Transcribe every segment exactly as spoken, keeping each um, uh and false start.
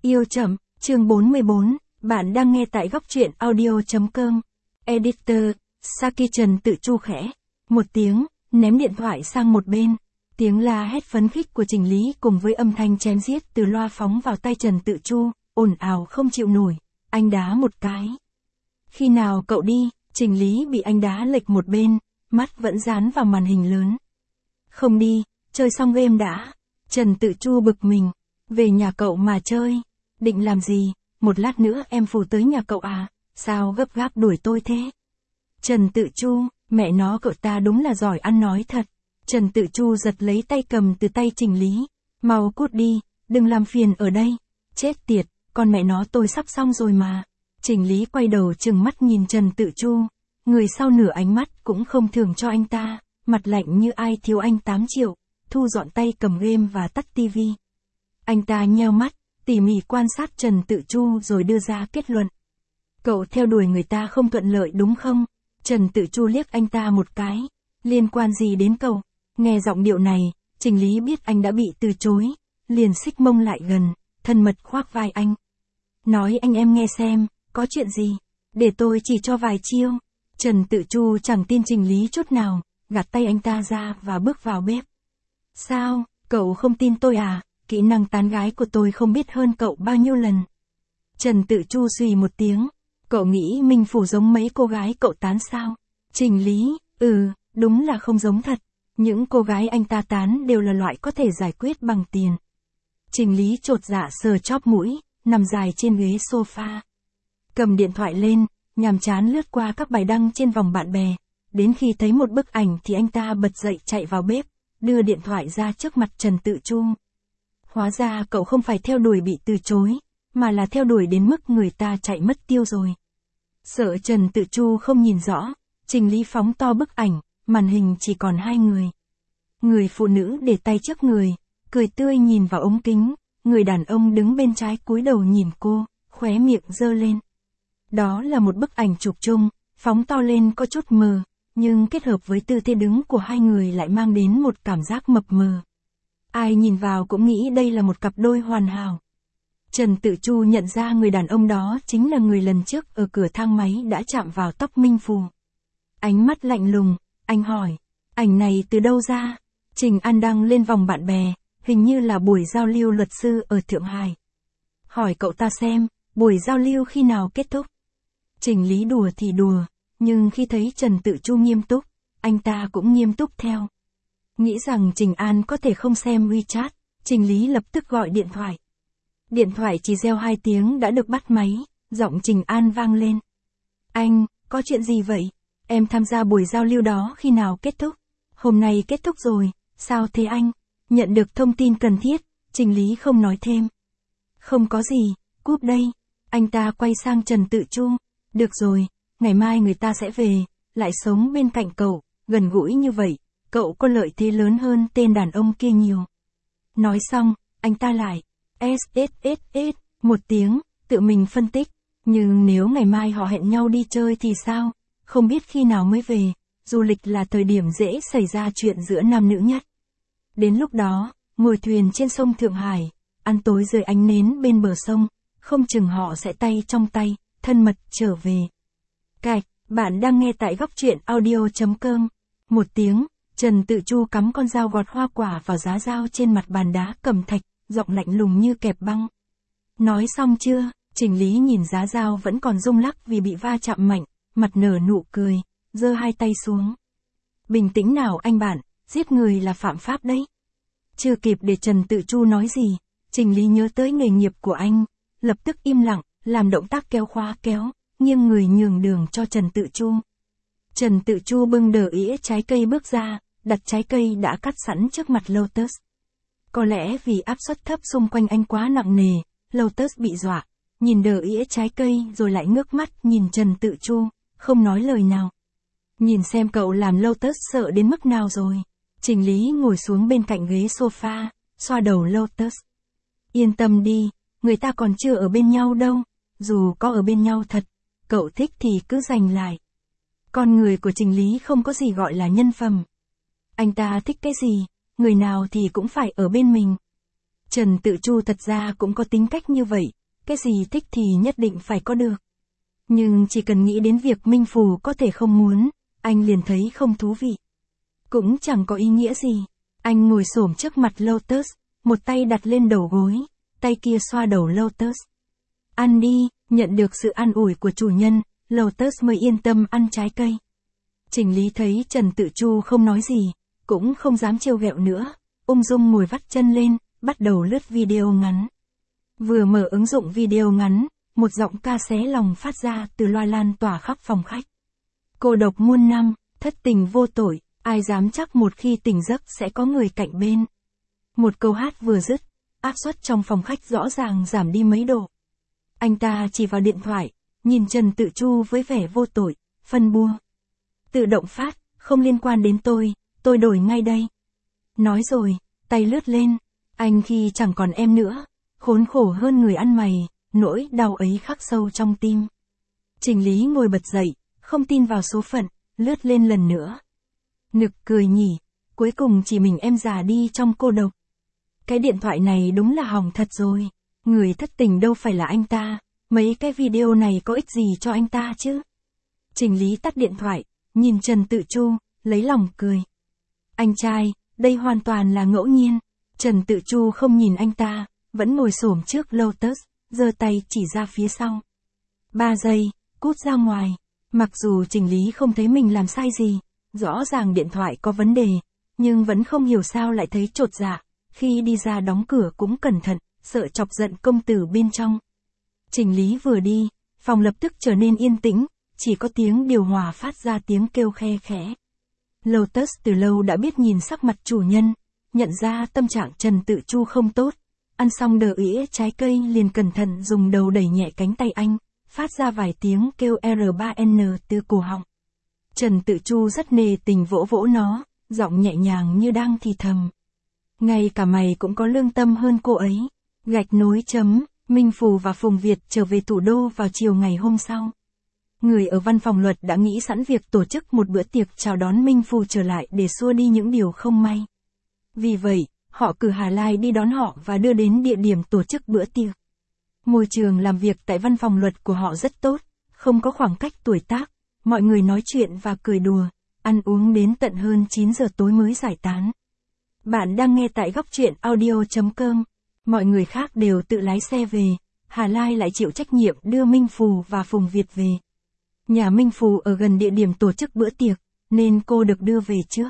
Yêu chậm, chương bốn mươi bốn, bạn đang nghe tại góc truyện audio chấm com. Editor, Saki Trần Tự Chu khẽ. Một tiếng, ném điện thoại sang một bên. Tiếng la hét phấn khích của Trình Lý cùng với âm thanh chém giết từ loa phóng vào tay Trần Tự Chu, ồn ào không chịu nổi. Anh đá một cái. Khi nào cậu đi? Trình Lý bị anh đá lệch một bên, mắt vẫn dán vào màn hình lớn. Không đi, chơi xong game đã. Trần Tự Chu bực mình. Về nhà cậu mà chơi. Định làm gì? Một lát nữa em phù tới nhà cậu à? Sao gấp gáp đuổi tôi thế? Trần Tự Chu, mẹ nó cậu ta đúng là giỏi ăn nói thật. Trần Tự Chu giật lấy tay cầm từ tay Trình Lý. Mau cút đi, đừng làm phiền ở đây. Chết tiệt, con mẹ nó tôi sắp xong rồi mà. Trình Lý quay đầu trừng mắt nhìn Trần Tự Chu. Người sau nửa ánh mắt cũng không thưởng cho anh ta, mặt lạnh như ai thiếu anh tám triệu, thu dọn tay cầm game và tắt tivi. Anh ta nheo mắt, tỉ mỉ quan sát Trần Tự Chu rồi đưa ra kết luận. Cậu theo đuổi người ta không thuận lợi đúng không? Trần Tự Chu liếc anh ta một cái. Liên quan gì đến cậu? Nghe giọng điệu này, Trình Lý biết anh đã bị từ chối, liền xích mông lại gần, thân mật khoác vai anh. Nói anh em nghe xem, có chuyện gì? Để tôi chỉ cho vài chiêu. Trần Tự Chu chẳng tin Trình Lý chút nào, gạt tay anh ta ra và bước vào bếp. Sao, cậu không tin tôi à? Kỹ năng tán gái của tôi không biết hơn cậu bao nhiêu lần. Trần Tự Chu suy một tiếng. Cậu nghĩ Minh Phủ giống mấy cô gái cậu tán sao? Trình Lý, ừ, đúng là không giống thật. Những cô gái anh ta tán đều là loại có thể giải quyết bằng tiền. Trình Lý chột dạ sờ chóp mũi, nằm dài trên ghế sofa. Cầm điện thoại lên, nhàm chán lướt qua các bài đăng trên vòng bạn bè. Đến khi thấy một bức ảnh thì anh ta bật dậy chạy vào bếp, đưa điện thoại ra trước mặt Trần Tự Chu. Hóa ra cậu không phải theo đuổi bị từ chối, mà là theo đuổi đến mức người ta chạy mất tiêu rồi. Sợ Trần Tự Chu không nhìn rõ, Trình Lý phóng to bức ảnh, màn hình chỉ còn hai người. Người phụ nữ để tay trước người, cười tươi nhìn vào ống kính, người đàn ông đứng bên trái cúi đầu nhìn cô, khóe miệng giơ lên. Đó là một bức ảnh chụp chung, phóng to lên có chút mờ, nhưng kết hợp với tư thế đứng của hai người lại mang đến một cảm giác mập mờ. Ai nhìn vào cũng nghĩ đây là một cặp đôi hoàn hảo. Trần Tự Chu nhận ra người đàn ông đó chính là người lần trước ở cửa thang máy đã chạm vào tóc Minh Phù. Ánh mắt lạnh lùng, anh hỏi, ảnh này từ đâu ra? Trình An đăng lên vòng bạn bè, hình như là buổi giao lưu luật sư ở Thượng Hải. Hỏi cậu ta xem, buổi giao lưu khi nào kết thúc? Trình Lý đùa thì đùa, nhưng khi thấy Trần Tự Chu nghiêm túc, anh ta cũng nghiêm túc theo. Nghĩ rằng Trình An có thể không xem WeChat, Trình Lý lập tức gọi điện thoại. Điện thoại chỉ reo hai tiếng đã được bắt máy, giọng Trình An vang lên. Anh, có chuyện gì vậy? Em tham gia buổi giao lưu đó khi nào kết thúc? Hôm nay kết thúc rồi, sao thế anh? Nhận được thông tin cần thiết, Trình Lý không nói thêm. Không có gì, cúp đây. Anh ta quay sang Trần Tự Chu. Được rồi, ngày mai người ta sẽ về, lại sống bên cạnh cậu, gần gũi như vậy, cậu có lợi thế lớn hơn tên đàn ông kia nhiều. Nói xong, anh ta lại. SSSS, một tiếng, tự mình phân tích. Nhưng nếu ngày mai họ hẹn nhau đi chơi thì sao? Không biết khi nào mới về, du lịch là thời điểm dễ xảy ra chuyện giữa nam nữ nhất. Đến lúc đó, ngồi thuyền trên sông Thượng Hải, ăn tối dưới ánh nến bên bờ sông, không chừng họ sẽ tay trong tay, thân mật trở về. Cạch, bạn đang nghe tại góc truyện audio chấm com. Một tiếng, Trần Tự Chu cắm con dao gọt hoa quả vào giá dao trên mặt bàn đá cẩm thạch, giọng lạnh lùng như kẹp băng. Nói xong chưa? Trình Lý nhìn giá dao vẫn còn rung lắc vì bị va chạm mạnh, mặt nở nụ cười, giơ hai tay xuống. Bình tĩnh nào anh bạn, giết người là phạm pháp đấy. Chưa kịp để Trần Tự Chu nói gì, Trình Lý nhớ tới nghề nghiệp của anh, lập tức im lặng, làm động tác kéo khóa kéo, nghiêng người nhường đường cho Trần Tự Chu. Trần Tự Chu bưng đờ ĩa trái cây bước ra, đặt trái cây đã cắt sẵn trước mặt Lotus. Có lẽ vì áp suất thấp xung quanh anh quá nặng nề, Lotus bị dọa, nhìn đờ ĩa trái cây rồi lại ngước mắt nhìn Trần Tự Chu, không nói lời nào. Nhìn xem cậu làm Lotus sợ đến mức nào rồi. Trình Lý ngồi xuống bên cạnh ghế sofa, xoa đầu Lotus. Yên tâm đi, người ta còn chưa ở bên nhau đâu, dù có ở bên nhau thật, cậu thích thì cứ giành lại. Con người của Trình Lý không có gì gọi là nhân phẩm. Anh ta thích cái gì, người nào thì cũng phải ở bên mình. Trần Tự Chu thật ra cũng có tính cách như vậy, cái gì thích thì nhất định phải có được. Nhưng chỉ cần nghĩ đến việc Minh Phù có thể không muốn, anh liền thấy không thú vị. Cũng chẳng có ý nghĩa gì. Anh ngồi xổm trước mặt Lotus, một tay đặt lên đầu gối, tay kia xoa đầu Lotus. Ăn đi, nhận được sự an ủi của chủ nhân, Lotus mới yên tâm ăn trái cây. Trình Lý thấy Trần Tự Chu không nói gì, cũng không dám trêu ghẹo nữa, ung dung ngồi vắt chân lên, bắt đầu lướt video ngắn. Vừa mở ứng dụng video ngắn, một giọng ca xé lòng phát ra từ loa lan tỏa khắp phòng khách. Cô độc muôn năm, thất tình vô tội, ai dám chắc một khi tỉnh giấc sẽ có người cạnh bên. Một câu hát vừa dứt, áp suất trong phòng khách rõ ràng giảm đi mấy độ. Anh ta chỉ vào điện thoại, nhìn Trần Tự Chu với vẻ vô tội, phân bua. Tự động phát, không liên quan đến tôi, tôi đổi ngay đây. Nói rồi, tay lướt lên, anh khi chẳng còn em nữa, khốn khổ hơn người ăn mày, nỗi đau ấy khắc sâu trong tim. Trình Lý ngồi bật dậy, không tin vào số phận, lướt lên lần nữa. Nực cười nhỉ, cuối cùng chỉ mình em già đi trong cô độc. Cái điện thoại này đúng là hỏng thật rồi, người thất tình đâu phải là anh ta, mấy cái video này có ích gì cho anh ta chứ. Trình Lý tắt điện thoại, nhìn Trần Tự Chu, lấy lòng cười. Anh trai, đây hoàn toàn là ngẫu nhiên. Trần Tự Chu không nhìn anh ta, vẫn ngồi xổm trước Lotus, giơ tay chỉ ra phía sau. Ba giây, cút ra ngoài. Mặc dù Trình Lý không thấy mình làm sai gì, rõ ràng điện thoại có vấn đề, nhưng vẫn không hiểu sao lại thấy chột dạ, khi đi ra đóng cửa cũng cẩn thận, sợ chọc giận công tử bên trong. Trình Lý vừa đi, phòng lập tức trở nên yên tĩnh, chỉ có tiếng điều hòa phát ra tiếng kêu khe khẽ. Lotus từ lâu đã biết nhìn sắc mặt chủ nhân, nhận ra tâm trạng Trần Tự Chu không tốt, ăn xong đờ ỉa trái cây liền cẩn thận dùng đầu đẩy nhẹ cánh tay anh, phát ra vài tiếng kêu R ba N từ cổ họng. Trần Tự Chu rất nề tình vỗ vỗ nó, giọng nhẹ nhàng như đang thì thầm. Ngay cả mày cũng có lương tâm hơn cô ấy. Gạch nối chấm, Minh Phù và Phùng Việt trở về thủ đô vào chiều ngày hôm sau. Người ở văn phòng luật đã nghĩ sẵn việc tổ chức một bữa tiệc chào đón Minh Phù trở lại để xua đi những điều không may. Vì vậy, họ cử Hà Lai đi đón họ và đưa đến địa điểm tổ chức bữa tiệc. Môi trường làm việc tại văn phòng luật của họ rất tốt, không có khoảng cách tuổi tác, mọi người nói chuyện và cười đùa, ăn uống đến tận hơn chín giờ tối mới giải tán. Bạn đang nghe tại góc truyện audio chấm com. Mọi người khác đều tự lái xe về, Hà Lai lại chịu trách nhiệm đưa Minh Phù và Phùng Việt về. Nhà Minh Phù ở gần địa điểm tổ chức bữa tiệc, nên cô được đưa về trước.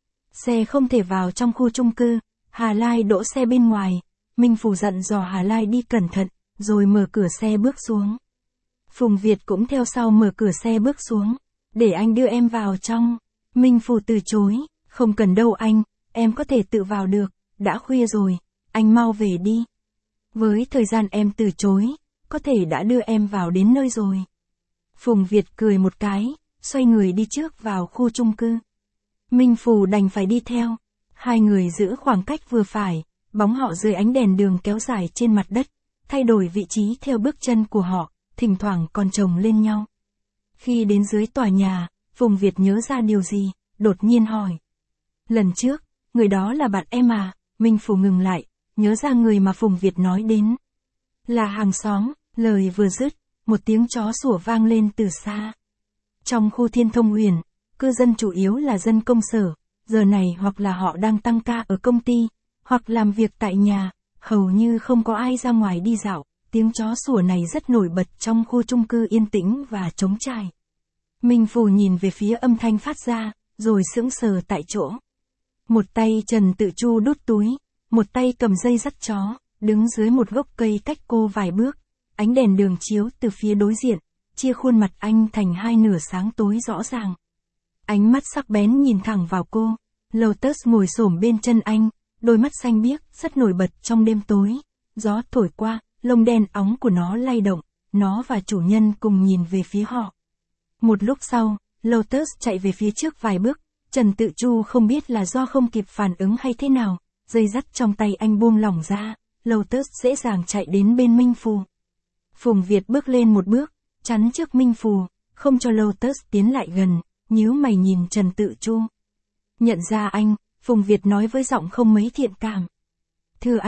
Xe không thể vào trong khu chung cư, Hà Lai đỗ xe bên ngoài, Minh Phù dặn dò Hà Lai đi cẩn thận, rồi mở cửa xe bước xuống. Phùng Việt cũng theo sau mở cửa xe bước xuống, để anh đưa em vào trong. Minh Phù từ chối, không cần đâu anh, em có thể tự vào được, đã khuya rồi, anh mau về đi. Với thời gian em từ chối, có thể đã đưa em vào đến nơi rồi. Phùng Việt cười một cái, xoay người đi trước vào khu chung cư. Minh Phù đành phải đi theo, hai người giữ khoảng cách vừa phải, bóng họ dưới ánh đèn đường kéo dài trên mặt đất, thay đổi vị trí theo bước chân của họ, thỉnh thoảng còn chồng lên nhau. Khi đến dưới tòa nhà, Phùng Việt nhớ ra điều gì, đột nhiên hỏi. Lần trước, người đó là bạn em à? Minh Phù ngừng lại, nhớ ra người mà Phùng Việt nói đến. Là hàng xóm, lời vừa dứt, một tiếng chó sủa vang lên từ xa. Trong khu Thiên Thông Huyền, cư dân chủ yếu là dân công sở, giờ này hoặc là họ đang tăng ca ở công ty, hoặc làm việc tại nhà, hầu như không có ai ra ngoài đi dạo. Tiếng chó sủa này rất nổi bật trong khu chung cư yên tĩnh và trống trải. Minh Phù nhìn về phía âm thanh phát ra, rồi sững sờ tại chỗ. Một tay Trần Tự Chu đút túi, một tay cầm dây dắt chó, đứng dưới một gốc cây cách cô vài bước. Ánh đèn đường chiếu từ phía đối diện, chia khuôn mặt anh thành hai nửa sáng tối rõ ràng. Ánh mắt sắc bén nhìn thẳng vào cô. Lotus ngồi xổm bên chân anh, đôi mắt xanh biếc, rất nổi bật trong đêm tối. Gió thổi qua, lông đen óng của nó lay động, nó và chủ nhân cùng nhìn về phía họ. Một lúc sau, Lotus chạy về phía trước vài bước, Trần Tự Chu không biết là do không kịp phản ứng hay thế nào, dây dắt trong tay anh buông lỏng ra, Lotus dễ dàng chạy đến bên Minh Phù. Phùng Việt bước lên một bước, chắn trước Minh Phù, không cho Lotus tiến lại gần, nhíu mày nhìn Trần Tự Chu. Nhận ra anh, Phùng Việt nói với giọng không mấy thiện cảm. Thưa anh,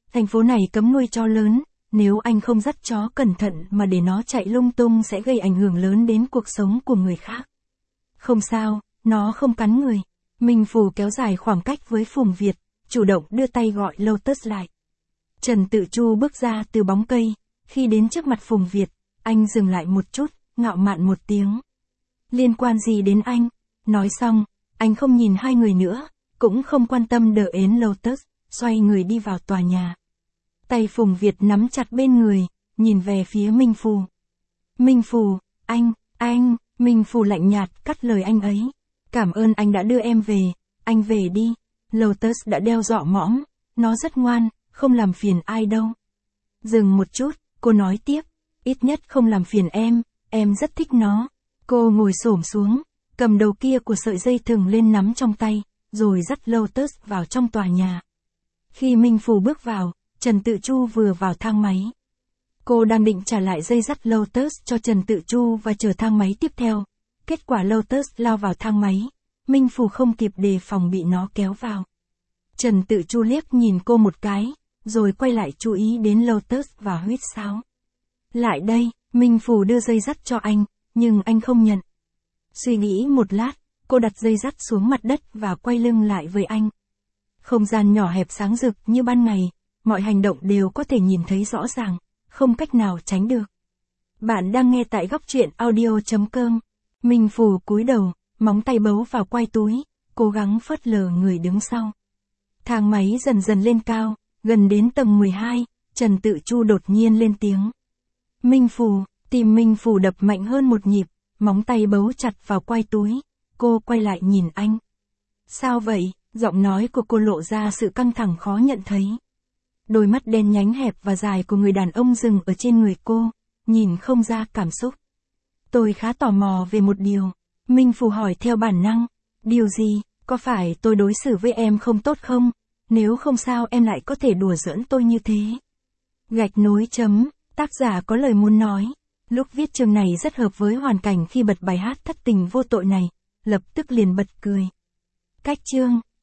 Thành phố này cấm nuôi chó lớn, nếu anh không dắt chó cẩn thận mà để nó chạy lung tung sẽ gây ảnh hưởng lớn đến cuộc sống của người khác. Không sao, nó không cắn người. Minh Phù kéo dài khoảng cách với Phùng Việt, chủ động đưa tay gọi Lotus lại. Trần Tự Chu bước ra từ bóng cây, khi đến trước mặt Phùng Việt, anh dừng lại một chút, ngạo mạn một tiếng. Liên quan gì đến anh? Nói xong, anh không nhìn hai người nữa, cũng không quan tâm đờ ến Lotus, xoay người đi vào tòa nhà. Tay Phùng Việt nắm chặt bên người, nhìn về phía Minh Phù. Minh Phù, anh, anh, Minh Phù lạnh nhạt cắt lời anh ấy. Cảm ơn anh đã đưa em về, anh về đi. Lotus đã đeo dọ mõm, nó rất ngoan, không làm phiền ai đâu. Dừng một chút, cô nói tiếp, ít nhất không làm phiền em, em rất thích nó. Cô ngồi xổm xuống, cầm đầu kia của sợi dây thừng lên nắm trong tay, rồi dắt Lotus vào trong tòa nhà. Khi Minh Phù bước vào, Trần Tự Chu vừa vào thang máy. Cô đang định trả lại dây dắt Lotus cho Trần Tự Chu và chờ thang máy tiếp theo. Kết quả Lotus lao vào thang máy, Minh Phù không kịp đề phòng bị nó kéo vào. Trần Tự Chu liếc nhìn cô một cái, rồi quay lại chú ý đến Lotus và huýt sáo. Lại đây, Minh Phù đưa dây dắt cho anh, nhưng anh không nhận. Suy nghĩ một lát, cô đặt dây dắt xuống mặt đất và quay lưng lại với anh. Không gian nhỏ hẹp sáng rực như ban ngày, mọi hành động đều có thể nhìn thấy rõ ràng, không cách nào tránh được. Bạn đang nghe tại góc truyện audio chấm com. Minh Phù cúi đầu, móng tay bấu vào quai túi, cố gắng phớt lờ người đứng sau. Thang máy dần dần lên cao, gần đến tầng mười hai, Trần Tự Chu đột nhiên lên tiếng. Minh Phù, tim Minh Phù đập mạnh hơn một nhịp, móng tay bấu chặt vào quai túi, cô quay lại nhìn anh. Sao vậy? Giọng nói của cô lộ ra sự căng thẳng khó nhận thấy. Đôi mắt đen nhánh hẹp và dài của người đàn ông dừng ở trên người cô, nhìn không ra cảm xúc. Tôi khá tò mò về một điều. Minh Phù hỏi theo bản năng. Điều gì? Có phải tôi đối xử với em không tốt không? Nếu không sao em lại có thể đùa giỡn tôi như thế? Gạch nối chấm, tác giả có lời muốn nói. Lúc viết chương này rất hợp với hoàn cảnh khi bật bài hát thất tình vô tội này, lập tức liền bật cười. Cách chương